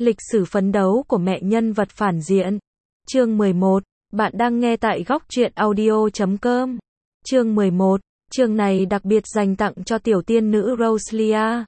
Lịch sử phấn đấu của mẹ nhân vật phản diện. Chương 11. Bạn đang nghe tại góc truyện audio.com. Chương 11. Chương này đặc biệt dành tặng cho tiểu tiên nữ Rosalia.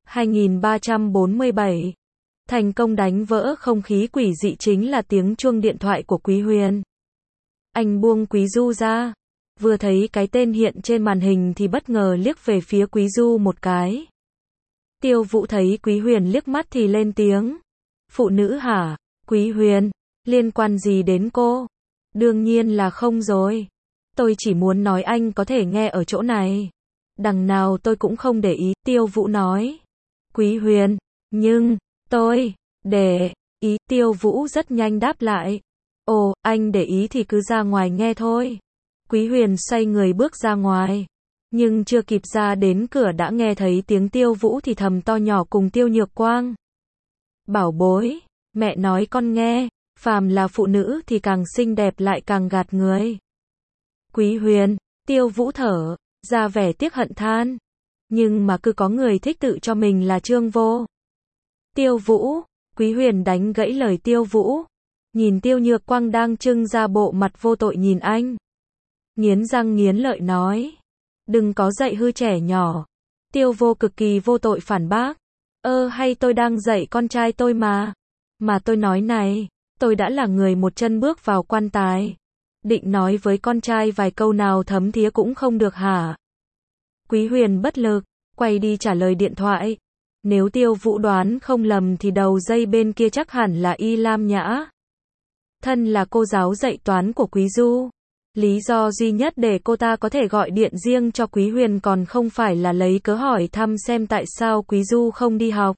2347. Thành công đánh vỡ không khí quỷ dị chính là tiếng chuông điện thoại của Quý Huyền. Anh buông Quý Du ra. Vừa thấy cái tên hiện trên màn hình thì bất ngờ liếc về phía Quý Du một cái. Tiêu Vũ thấy Quý Huyền liếc mắt thì lên tiếng. Phụ nữ hả? Quý Huyền, liên quan gì đến cô? Đương nhiên là không rồi. Tôi chỉ muốn nói anh có thể nghe ở chỗ này. Đằng nào tôi cũng không để ý, Tiêu Vũ nói. Quý Huyền, nhưng, tôi, để ý, Tiêu Vũ rất nhanh đáp lại. Ồ, anh để ý thì cứ ra ngoài nghe thôi. Quý Huyền xoay người bước ra ngoài. Nhưng chưa kịp ra đến cửa đã nghe thấy tiếng Tiêu Vũ thì thầm to nhỏ cùng Tiêu Nhược Quang. Bảo bối, mẹ nói con nghe, phàm là phụ nữ thì càng xinh đẹp lại càng gạt người. Quý Huyền, Tiêu Vũ thở ra vẻ tiếc hận than. Nhưng mà cứ có người thích tự cho mình là trương vô. Tiêu Vũ, Quý Huyền đánh gãy lời Tiêu Vũ. Nhìn Tiêu Nhược Quang đang trưng ra bộ mặt vô tội nhìn anh. Nghiến răng nghiến lợi nói. Đừng có dạy hư trẻ nhỏ. Tiêu Vô cực kỳ vô tội phản bác. Hay tôi đang dạy con trai tôi mà. Mà tôi nói này, tôi đã là người một chân bước vào quan tài. Định nói với con trai vài câu nào thấm thía cũng không được hả? Quý Huyền bất lực, quay đi trả lời điện thoại. Nếu Tiêu Vũ đoán không lầm thì đầu dây bên kia chắc hẳn là Y Lam Nhã. Thân là cô giáo dạy toán của Quý Du. Lý do duy nhất để cô ta có thể gọi điện riêng cho Quý Huyền còn không phải là lấy cớ hỏi thăm xem tại sao Quý Du không đi học.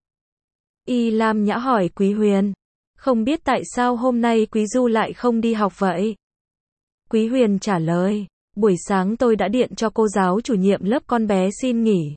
Y Lam Nhã hỏi Quý Huyền. Không biết tại sao hôm nay Quý Du lại không đi học vậy? Quý Huyền trả lời. Buổi sáng tôi đã điện cho cô giáo chủ nhiệm lớp con bé xin nghỉ.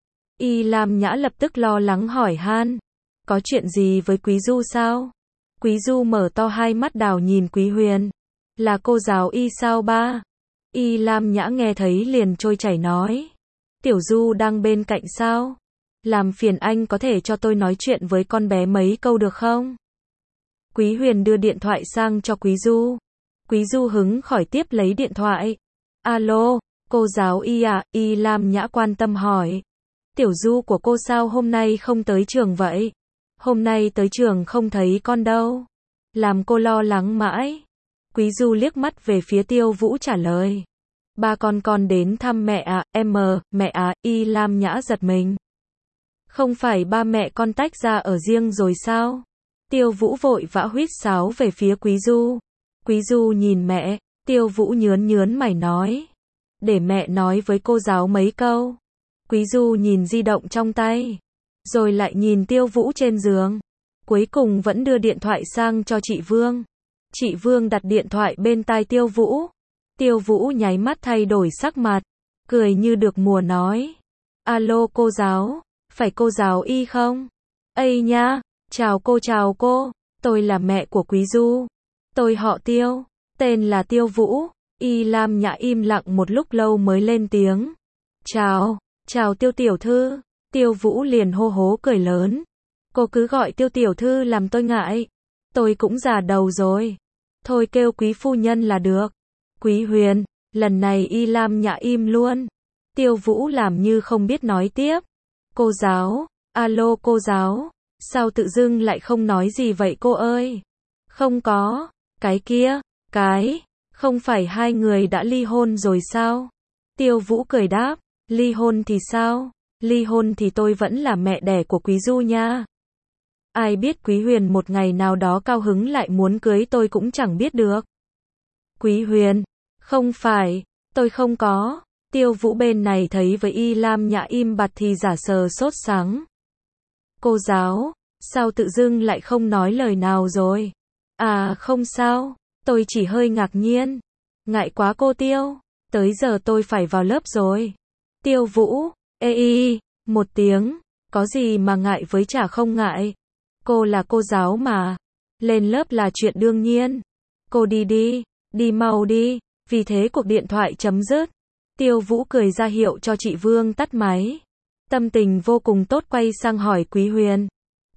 Y Lam Nhã lập tức lo lắng hỏi han. Có chuyện gì với Quý Du sao? Quý Du mở to hai mắt đào nhìn Quý Huyền. Là cô giáo Y sao ba? Y Lam Nhã nghe thấy liền trôi chảy nói. Tiểu Du đang bên cạnh sao? Làm phiền anh có thể cho tôi nói chuyện với con bé mấy câu được không? Quý Huyền đưa điện thoại sang cho Quý Du. Quý Du hứng khỏi tiếp lấy điện thoại. Alo, cô giáo Y à? Y Lam Nhã quan tâm hỏi. Tiểu Du của cô sao hôm nay không tới trường vậy? Hôm nay tới trường không thấy con đâu. Làm cô lo lắng mãi. Quý Du liếc mắt về phía Tiêu Vũ trả lời. Ba con đến thăm mẹ à? Mẹ à? Y Lam Nhã giật mình. Không phải ba mẹ con tách ra ở riêng rồi sao? Tiêu Vũ vội vã huýt sáo về phía Quý Du. Quý Du nhìn mẹ. Tiêu Vũ nhớn mày nói. Để mẹ nói với cô giáo mấy câu. Quý Du nhìn di động trong tay. Rồi lại nhìn Tiêu Vũ trên giường. Cuối cùng vẫn đưa điện thoại sang cho chị Vương. Chị Vương đặt điện thoại bên tai Tiêu Vũ. Tiêu Vũ nháy mắt thay đổi sắc mặt. Cười như được mùa nói. Alo cô giáo. Phải cô giáo Y không? Ây nha. Chào cô. Tôi là mẹ của Quý Du. Tôi họ Tiêu. Tên là Tiêu Vũ. Y Lam Nhã im lặng một lúc lâu mới lên tiếng. Chào Tiêu tiểu thư. Tiêu Vũ liền hô hố cười lớn. Cô cứ gọi Tiêu tiểu thư làm tôi ngại. Tôi cũng già đầu rồi. Thôi kêu Quý phu nhân là được. Quý Huyền, lần này Y Lam Nhã im luôn. Tiêu Vũ làm như không biết nói tiếp. Cô giáo, alo cô giáo. Sao tự dưng lại không nói gì vậy cô ơi? Không có, không phải hai người đã ly hôn rồi sao? Tiêu Vũ cười đáp, ly hôn thì sao? Ly hôn thì tôi vẫn là mẹ đẻ của Quý Du nha. Ai biết Quý Huyền một ngày nào đó cao hứng lại muốn cưới tôi cũng chẳng biết được. Quý Huyền, không phải, tôi không có. Tiêu Vũ bên này thấy với Y Lam Nhã im bặt thì giả sờ sốt sắng. Cô giáo, sao tự dưng lại không nói lời nào rồi? À không sao, tôi chỉ hơi ngạc nhiên. Ngại quá cô Tiêu, tới giờ tôi phải vào lớp rồi. Tiêu Vũ, một tiếng, có gì mà ngại với chả không ngại. Cô là cô giáo mà. Lên lớp là chuyện đương nhiên. Cô đi mau đi. Vì thế cuộc điện thoại chấm dứt. Tiêu Vũ cười ra hiệu cho chị Vương tắt máy. Tâm tình vô cùng tốt quay sang hỏi Quý Huyền.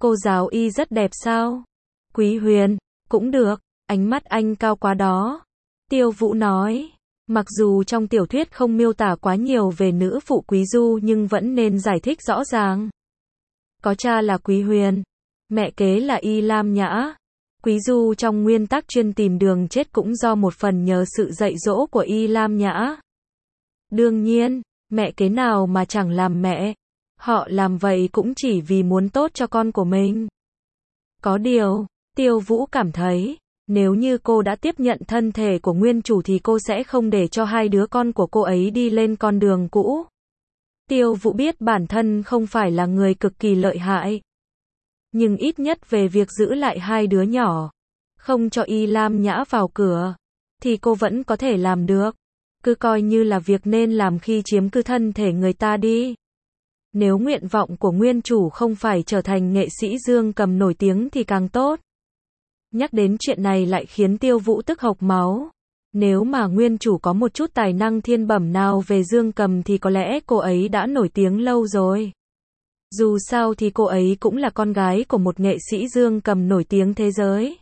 Cô giáo y rất đẹp sao? Quý Huyền, cũng được, ánh mắt anh cao quá đó. Tiêu Vũ nói, mặc dù trong tiểu thuyết không miêu tả quá nhiều về nữ phụ Quý Du nhưng vẫn nên giải thích rõ ràng. Có cha là Quý Huyền, mẹ kế là Y Lam Nhã. Quý Du trong nguyên tắc chuyên tìm đường chết cũng do một phần nhờ sự dạy dỗ của Y Lam Nhã. Đương nhiên, mẹ kế nào mà chẳng làm mẹ. Họ làm vậy cũng chỉ vì muốn tốt cho con của mình. Có điều, Tiêu Vũ cảm thấy, nếu như cô đã tiếp nhận thân thể của nguyên chủ thì cô sẽ không để cho hai đứa con của cô ấy đi lên con đường cũ. Tiêu Vũ biết bản thân không phải là người cực kỳ lợi hại. Nhưng ít nhất về việc giữ lại hai đứa nhỏ, không cho Y Lam Nhã vào cửa, thì cô vẫn có thể làm được. Cứ coi như là việc nên làm khi chiếm cứ thân thể người ta đi. Nếu nguyện vọng của nguyên chủ không phải trở thành nghệ sĩ dương cầm nổi tiếng thì càng tốt. Nhắc đến chuyện này lại khiến Tiêu Vũ tức hộc máu. Nếu mà nguyên chủ có một chút tài năng thiên bẩm nào về dương cầm thì có lẽ cô ấy đã nổi tiếng lâu rồi. Dù sao thì cô ấy cũng là con gái của một nghệ sĩ dương cầm nổi tiếng thế giới.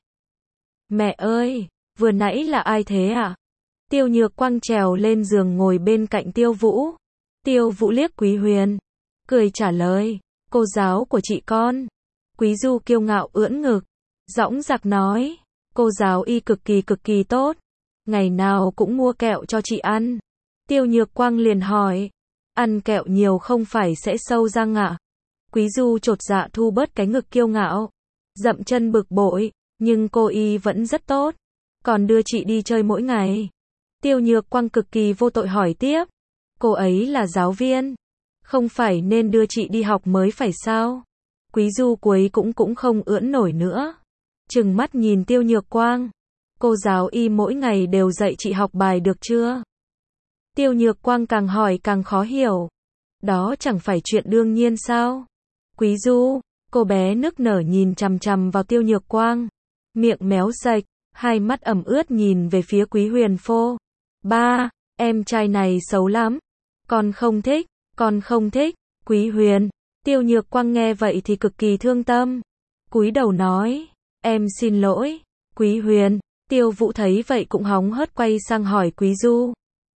Mẹ ơi, vừa nãy là ai thế ạ? Tiêu Nhược Quang trèo lên giường ngồi bên cạnh Tiêu Vũ. Tiêu Vũ liếc Quý Huyền, cười trả lời, cô giáo của chị con. Quý Du kiêu ngạo ưỡn ngực, dõng dạc nói, cô giáo y cực kỳ tốt. Ngày nào cũng mua kẹo cho chị ăn. Tiêu Nhược Quang liền hỏi, ăn kẹo nhiều không phải sẽ sâu răng ạ? Quý Du chột dạ thu bớt cái ngực kiêu ngạo, dậm chân bực bội, nhưng cô y vẫn rất tốt, còn đưa chị đi chơi mỗi ngày. Tiêu Nhược Quang cực kỳ vô tội hỏi tiếp, cô ấy là giáo viên, không phải nên đưa chị đi học mới phải sao? Quý Du cuối cũng không ưỡn nổi nữa, trừng mắt nhìn Tiêu Nhược Quang, cô giáo y mỗi ngày đều dạy chị học bài được chưa? Tiêu Nhược Quang càng hỏi càng khó hiểu, đó chẳng phải chuyện đương nhiên sao? Quý Du, cô bé nức nở nhìn chằm chằm vào Tiêu Nhược Quang, miệng méo sạch, hai mắt ẩm ướt nhìn về phía Quý Huyền phô. Ba, em trai này xấu lắm, con không thích, Quý Huyền. Tiêu Nhược Quang nghe vậy thì cực kỳ thương tâm, cúi đầu nói, em xin lỗi, Quý Huyền. Tiêu Vũ thấy vậy cũng hóng hớt quay sang hỏi Quý Du.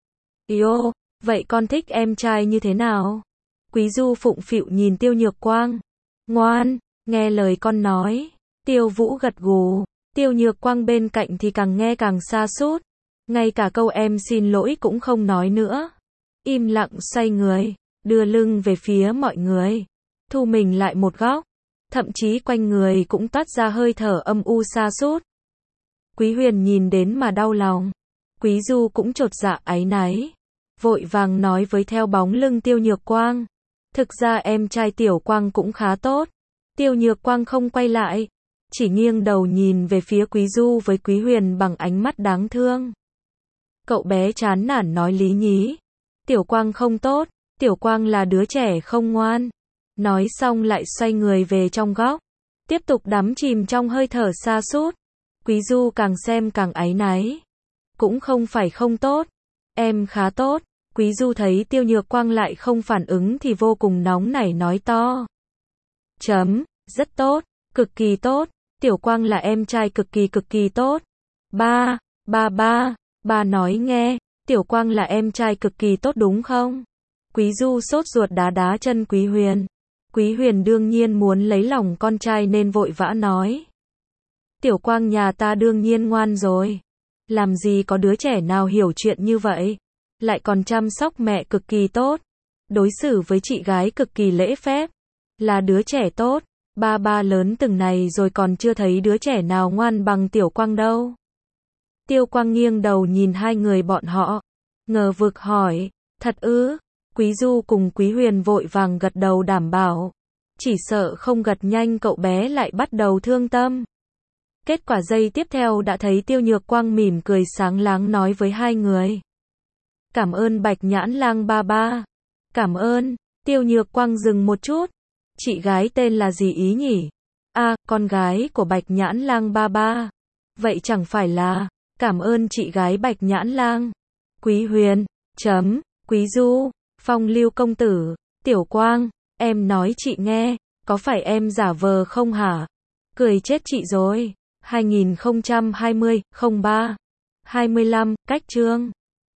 Yo, vậy con thích em trai như thế nào? Quý Du phụng phịu nhìn Tiêu Nhược Quang. Ngoan, nghe lời con nói. Tiêu Vũ gật gù. Tiêu Nhược Quang bên cạnh thì càng nghe càng sa sút. Ngay cả câu em xin lỗi cũng không nói nữa. Im lặng xoay người, đưa lưng về phía mọi người. Thu mình lại một góc. Thậm chí quanh người cũng toát ra hơi thở âm u sa sút. Quý Huyền nhìn đến mà đau lòng. Quý Du cũng chột dạ áy náy. Vội vàng nói với theo bóng lưng Tiêu Nhược Quang. Thực ra em trai Tiểu Quang cũng khá tốt. Tiêu Nhược Quang không quay lại, chỉ nghiêng đầu nhìn về phía Quý Du với Quý Huyền bằng ánh mắt đáng thương. Cậu bé chán nản nói lý nhí. Tiểu Quang không tốt, Tiểu Quang là đứa trẻ không ngoan. Nói xong lại xoay người về trong góc, tiếp tục đắm chìm trong hơi thở sa sút. Quý Du càng xem càng áy náy. Cũng không phải không tốt, em khá tốt. Quý Du thấy Tiêu Nhược Quang lại không phản ứng thì vô cùng nóng nảy nói to. Rất tốt, cực kỳ tốt. Tiểu Quang là em trai cực kỳ tốt. Ba nói nghe, Tiểu Quang là em trai cực kỳ tốt đúng không? Quý Du sốt ruột đá chân Quý Huyền. Quý Huyền đương nhiên muốn lấy lòng con trai nên vội vã nói. Tiểu Quang nhà ta đương nhiên ngoan rồi. Làm gì có đứa trẻ nào hiểu chuyện như vậy. Lại còn chăm sóc mẹ cực kỳ tốt. Đối xử với chị gái cực kỳ lễ phép. Là đứa trẻ tốt. Ba lớn từng này rồi còn chưa thấy đứa trẻ nào ngoan bằng Tiểu Quang đâu. Tiêu Quang nghiêng đầu nhìn hai người bọn họ. Ngờ vực hỏi. Thật ư? Quý Du cùng Quý Huyền vội vàng gật đầu đảm bảo. Chỉ sợ không gật nhanh cậu bé lại bắt đầu thương tâm. Kết quả giây tiếp theo đã thấy Tiêu Nhược Quang mỉm cười sáng láng nói với hai người. Cảm ơn Bạch Nhãn Lang ba. Cảm ơn. Tiêu Nhược Quang dừng một chút. Chị gái tên là gì ý nhỉ? À, con gái của Bạch Nhãn Lang ba. Vậy chẳng phải là, cảm ơn chị gái Bạch Nhãn Lang. Quý Huyền, Quý Du, Phong Lưu công tử, Tiểu Quang, em nói chị nghe, Có phải em giả vờ không hả? Cười chết chị rồi. 2020, 03, 25, cách chương.